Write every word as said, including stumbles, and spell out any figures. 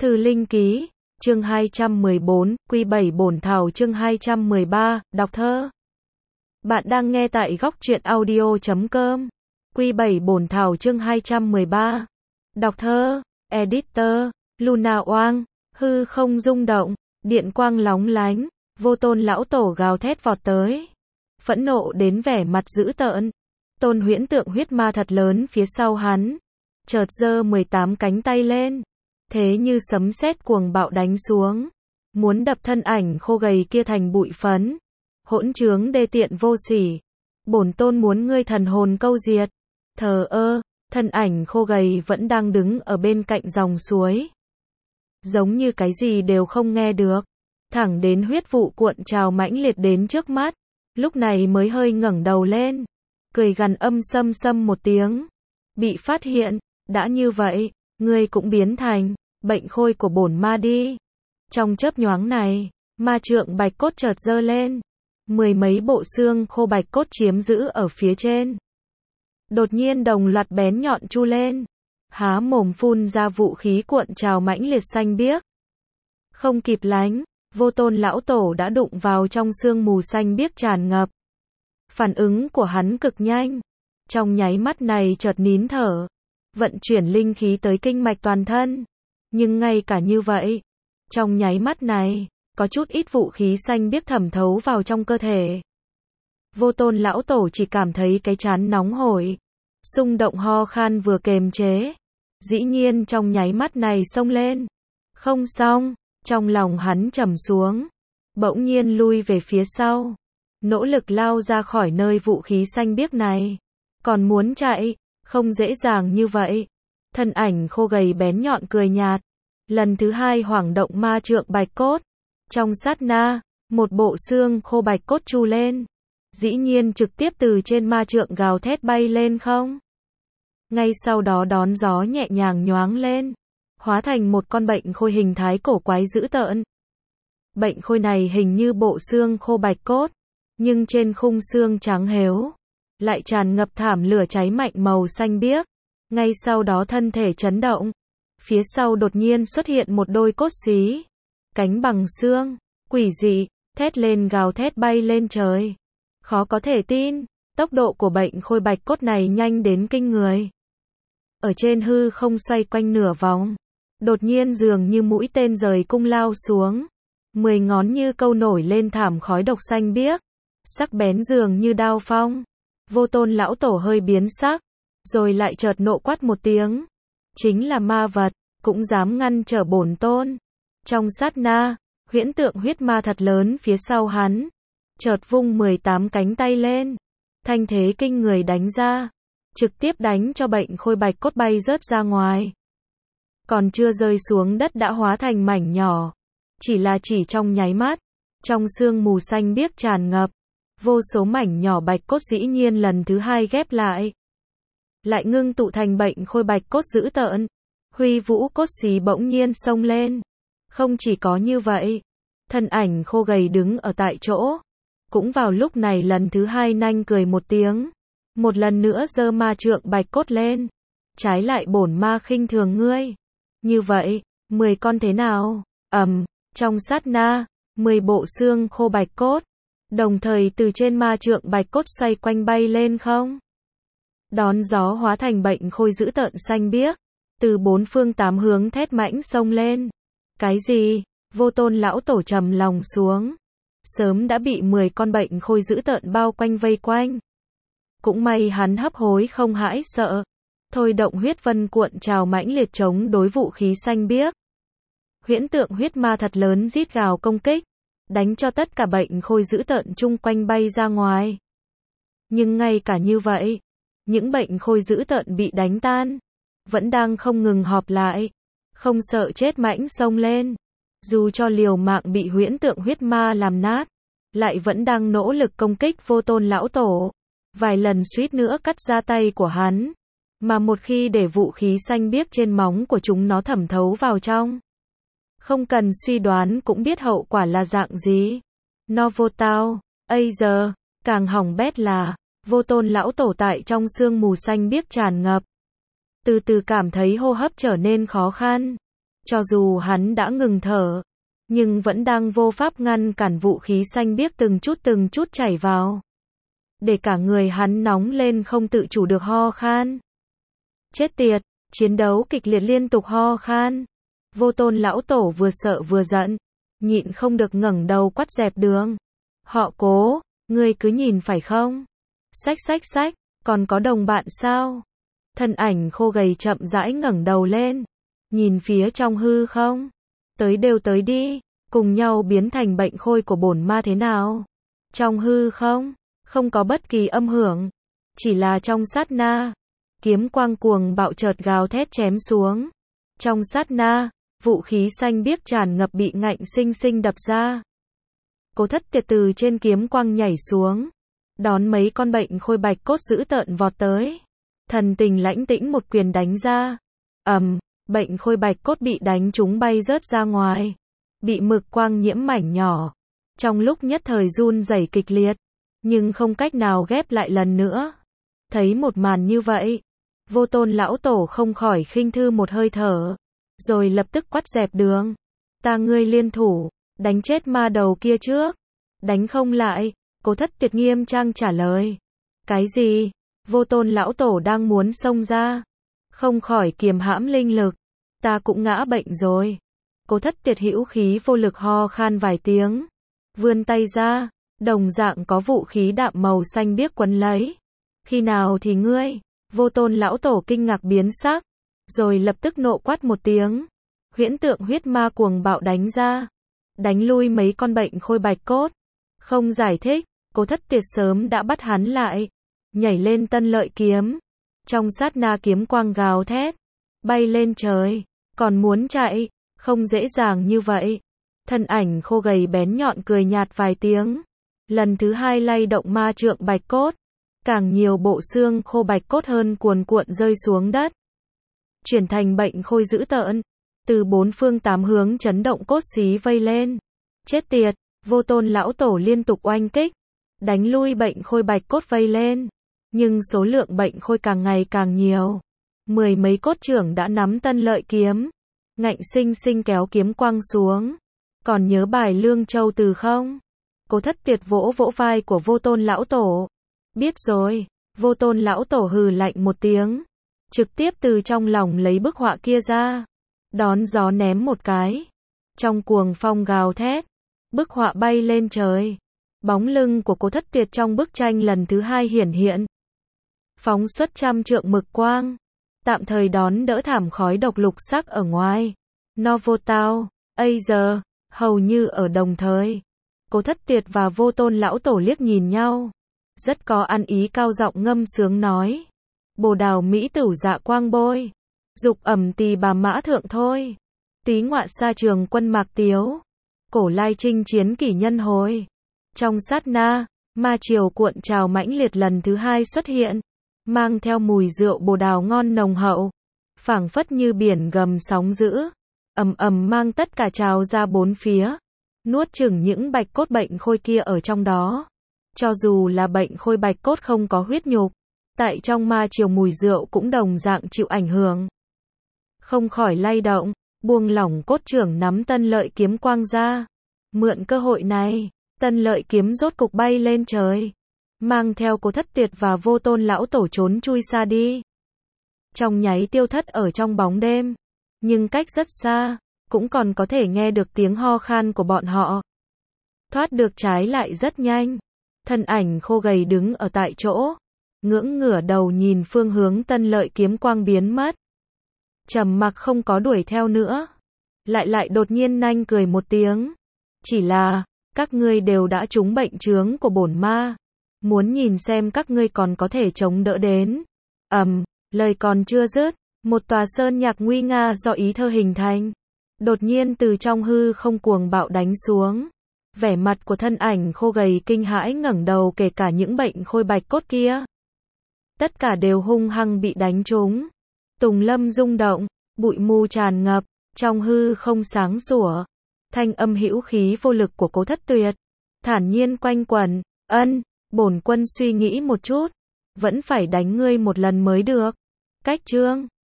Thư Linh Ký, chương hai trăm mười bốn, Quy bảy bổn thảo chương hai trăm mười ba, đọc thơ. Bạn đang nghe tại góc truyện audio chấm com. Quy bảy bổn thảo chương hai trăm mười ba. Đọc thơ, editor, Luna Oang, hư không rung động, điện quang lóng lánh, Vô Tôn lão tổ gào thét vọt tới. Phẫn nộ đến vẻ mặt dữ tợn. Tôn huyễn tượng huyết ma thật lớn phía sau hắn. Chợt giơ mười tám cánh tay lên. Thế như sấm sét cuồng bạo đánh xuống. Muốn đập thân ảnh khô gầy kia thành bụi phấn. Hỗn trướng đê tiện vô sỉ. Bổn tôn muốn ngươi thần hồn câu diệt. Thờ ơ, thân ảnh khô gầy vẫn đang đứng ở bên cạnh dòng suối. Giống như cái gì đều không nghe được. Thẳng đến huyết vụ cuộn trào mãnh liệt đến trước mắt. Lúc này mới hơi ngẩng đầu lên. Cười gằn âm sâm sâm một tiếng. Bị phát hiện, đã như vậy, ngươi cũng biến thành bệnh khôi của bổn ma đi. Trong chớp nhoáng này, ma trượng bạch cốt chợt giơ lên. Mười mấy bộ xương khô bạch cốt chiếm giữ ở phía trên. Đột nhiên đồng loạt bén nhọn chu lên. Há mồm phun ra vũ khí cuộn trào mãnh liệt xanh biếc. Không kịp lánh, Vô Tôn lão tổ đã đụng vào trong sương mù xanh biếc tràn ngập. Phản ứng của hắn cực nhanh. Trong nháy mắt này chợt nín thở. Vận chuyển linh khí tới kinh mạch toàn thân. Nhưng ngay cả như vậy, trong nháy mắt này, có chút ít vũ khí xanh biếc thẩm thấu vào trong cơ thể. Vô Tôn lão tổ chỉ cảm thấy cái trán nóng hổi. Xung động ho khan vừa kềm chế. Dĩ nhiên trong nháy mắt này xông lên. Không xong, trong lòng hắn trầm xuống. Bỗng nhiên lui về phía sau. Nỗ lực lao ra khỏi nơi vũ khí xanh biếc này. Còn muốn chạy, không dễ dàng như vậy. Thân ảnh khô gầy bén nhọn cười nhạt. Lần thứ hai hoảng động ma trượng bạch cốt. Trong sát na, một bộ xương khô bạch cốt chu lên. Dĩ nhiên trực tiếp từ trên ma trượng gào thét bay lên không. Ngay sau đó đón gió nhẹ nhàng nhoáng lên. Hóa thành một con bệnh khôi hình thái cổ quái dữ tợn. Bệnh khôi này hình như bộ xương khô bạch cốt. Nhưng trên khung xương trắng hếu. Lại tràn ngập thảm lửa cháy mạnh màu xanh biếc. Ngay sau đó thân thể chấn động. Phía sau đột nhiên xuất hiện một đôi cốt xí. Cánh bằng xương. Quỷ dị. Thét lên gào thét bay lên trời. Khó có thể tin. Tốc độ của bệnh khôi bạch cốt này nhanh đến kinh người. Ở trên hư không xoay quanh nửa vòng. Đột nhiên dường như mũi tên rời cung lao xuống. Mười ngón như câu nổi lên thảm khói độc xanh biếc. Sắc bén dường như đao phong. Vô Tôn lão tổ hơi biến sắc. Rồi lại chợt nộ quát một tiếng. Chính là ma vật, cũng dám ngăn trở bổn tôn. Trong sát na, huyễn tượng huyết ma thật lớn phía sau hắn. Chợt vung mười tám cánh tay lên. Thanh thế kinh người đánh ra. Trực tiếp đánh cho bệnh khôi bạch cốt bay rớt ra ngoài. Còn chưa rơi xuống đất đã hóa thành mảnh nhỏ. Chỉ là chỉ trong nháy mắt. Trong sương mù xanh biếc tràn ngập. Vô số mảnh nhỏ bạch cốt dĩ nhiên lần thứ hai ghép lại. Lại ngưng tụ thành bệnh khôi bạch cốt dữ tợn. Huy vũ cốt xí bỗng nhiên xông lên. Không chỉ có như vậy. Thân ảnh khô gầy đứng ở tại chỗ. Cũng vào lúc này lần thứ hai nanh cười một tiếng. Một lần nữa giơ ma trượng bạch cốt lên. Trái lại bổn ma khinh thường ngươi. Như vậy, mười con thế nào? Ầm, trong sát na, mười bộ xương khô bạch cốt. Đồng thời từ trên ma trượng bạch cốt xoay quanh bay lên không. Đón gió hóa thành bệnh khôi dữ tợn xanh biếc. Từ bốn phương tám hướng thét mãnh xông lên. Cái gì? Vô Tôn lão tổ trầm lòng xuống. Sớm đã bị mười con bệnh khôi dữ tợn bao quanh vây quanh. Cũng may hắn hấp hối không hãi sợ. Thôi động huyết vân cuộn trào mãnh liệt chống đối vũ khí xanh biếc. Huyễn tượng huyết ma thật lớn rít gào công kích. Đánh cho tất cả bệnh khôi dữ tợn chung quanh bay ra ngoài. Nhưng ngay cả như vậy, những bệnh khôi dữ tợn bị đánh tan. Vẫn đang không ngừng họp lại. Không sợ chết mãnh xông lên. Dù cho liều mạng bị huyễn tượng huyết ma làm nát. Lại vẫn đang nỗ lực công kích Vô Tôn lão tổ. Vài lần suýt nữa cắt ra tay của hắn. Mà một khi để vũ khí xanh biếc trên móng của chúng nó thẩm thấu vào trong. Không cần suy đoán cũng biết hậu quả là dạng gì. Novotao, ây giờ, càng hỏng bét là, Vô Tôn lão tổ tại trong sương mù xanh biếc tràn ngập. Từ từ cảm thấy hô hấp trở nên khó khăn. Cho dù hắn đã ngừng thở, nhưng vẫn đang vô pháp ngăn cản vũ khí xanh biếc từng chút từng chút chảy vào. Để cả người hắn nóng lên không tự chủ được ho khan. Chết tiệt, chiến đấu kịch liệt liên tục ho khan. Vô Tôn lão tổ vừa sợ vừa giận, nhịn không được ngẩng đầu quát dẹp đường. Họ Cố, ngươi cứ nhìn phải không? Xách xách xách, còn có đồng bạn sao? Thân ảnh khô gầy chậm rãi ngẩng đầu lên, nhìn phía trong hư không. Tới đều tới đi, cùng nhau biến thành bệnh khôi của bổn ma thế nào? Trong hư không, không có bất kỳ âm hưởng, chỉ là trong sát na, kiếm quang cuồng bạo chợt gào thét chém xuống. Trong sát na, vũ khí xanh biếc tràn ngập bị ngạnh sinh sinh đập ra. Cố Thất Tiệt từ trên kiếm quang nhảy xuống, đón mấy con bệnh khôi bạch cốt dữ tợn vọt tới. Thần tình lãnh tĩnh một quyền đánh ra. Ầm, bệnh khôi bạch cốt bị đánh trúng bay rớt ra ngoài, bị mực quang nhiễm mảnh nhỏ. Trong lúc nhất thời run rẩy kịch liệt, nhưng không cách nào ghép lại lần nữa. Thấy một màn như vậy, Vô Tôn lão tổ không khỏi khinh thư một hơi thở, rồi lập tức quát dẹp đường. Ta ngươi liên thủ, đánh chết ma đầu kia trước. Đánh không lại, Cố Thất Tiệt nghiêm trang trả lời. Cái gì? Vô Tôn lão tổ đang muốn xông ra, không khỏi kiềm hãm linh lực. Ta cũng ngã bệnh rồi. Cố Thất Tiệt hữu khí vô lực ho khan vài tiếng, vươn tay ra, đồng dạng có vũ khí đạm màu xanh biếc quấn lấy. Khi nào thì ngươi? Vô Tôn lão tổ kinh ngạc biến sắc, rồi lập tức nộ quát một tiếng. Huyễn tượng huyết ma cuồng bạo đánh ra, đánh lui mấy con bệnh khôi bạch cốt. Không giải thích, Cố Thất Tiệt sớm đã bắt hắn lại, nhảy lên tân lợi kiếm. Trong sát na kiếm quang gào thét, bay lên trời, còn muốn chạy, không dễ dàng như vậy. Thân ảnh khô gầy bén nhọn cười nhạt vài tiếng, lần thứ hai lay động ma trượng bạch cốt, càng nhiều bộ xương khô bạch cốt hơn cuồn cuộn rơi xuống đất, chuyển thành bệnh khôi dữ tợn, từ bốn phương tám hướng chấn động cốt xí vây lên. Chết tiệt, Vô Tôn lão tổ liên tục oanh kích, đánh lui bệnh khôi bạch cốt vây lên, nhưng số lượng bệnh khôi càng ngày càng nhiều. Mười mấy cốt trưởng đã nắm tân lợi kiếm, ngạnh sinh sinh kéo kiếm quang xuống. Còn nhớ bài Lương Châu Từ không? Cố Thất Tiệt vỗ vỗ vai của Vô Tôn lão tổ. Biết rồi. Vô Tôn lão tổ hừ lạnh một tiếng, trực tiếp từ trong lòng lấy bức họa kia ra, đón gió ném một cái. Trong cuồng phong gào thét, bức họa bay lên trời. Bóng lưng của Cố Thất Tiệt trong bức tranh lần thứ hai hiển hiện, phóng xuất trăm trượng mực quang, tạm thời đón đỡ thảm khói độc lục sắc ở ngoài. Novotao, Azer, hầu như ở đồng thời, Cố Thất Tiệt và Vô Tôn lão tổ liếc nhìn nhau, rất có ăn ý cao giọng ngâm sướng nói. Bồ đào mỹ tửu dạ quang bôi, dục ẩm tỳ bà mã thượng thôi. Tí ngọa sa trường quân mạc tiếu, cổ lai chinh chiến kỷ nhân hồi. Trong sát na, ma triều cuộn trào mãnh liệt lần thứ hai xuất hiện, mang theo mùi rượu bồ đào ngon nồng hậu, phảng phất như biển gầm sóng dữ, ầm ầm mang tất cả trào ra bốn phía, nuốt chửng những bạch cốt bệnh khôi kia ở trong đó. Cho dù là bệnh khôi bạch cốt không có huyết nhục, tại trong ma triều mùi rượu cũng đồng dạng chịu ảnh hưởng, không khỏi lay động, buông lỏng cốt trưởng nắm tân lợi kiếm quang ra. Mượn cơ hội này, tân lợi kiếm rốt cục bay lên trời, mang theo Cố Thất Tiệt và Vô Tôn lão tổ trốn chui xa đi. Trong nháy tiêu thất ở trong bóng đêm, nhưng cách rất xa, cũng còn có thể nghe được tiếng ho khan của bọn họ. Thoát được trái lại rất nhanh, thân ảnh khô gầy đứng ở tại chỗ, ngưỡng ngửa đầu nhìn phương hướng tân lợi kiếm quang biến mất. Trầm mặc không có đuổi theo nữa, lại lại đột nhiên nanh cười một tiếng. Chỉ là, các ngươi đều đã trúng bệnh chướng của bổn ma, muốn nhìn xem các ngươi còn có thể chống đỡ đến. Ầm, um, lời còn chưa dứt, một tòa sơn nhạc nguy nga do ý thơ hình thành, đột nhiên từ trong hư không cuồng bạo đánh xuống. Vẻ mặt của thân ảnh khô gầy kinh hãi ngẩng đầu, kể cả những bệnh khôi bạch cốt kia, tất cả đều hung hăng bị đánh trúng. Tùng lâm rung động, bụi mù tràn ngập, trong hư không sáng sủa, thanh âm hữu khí vô lực của Cố Thất Tuyệt thản nhiên quanh quẩn. Ân, bổn quân suy nghĩ một chút, vẫn phải đánh ngươi một lần mới được. Cách chương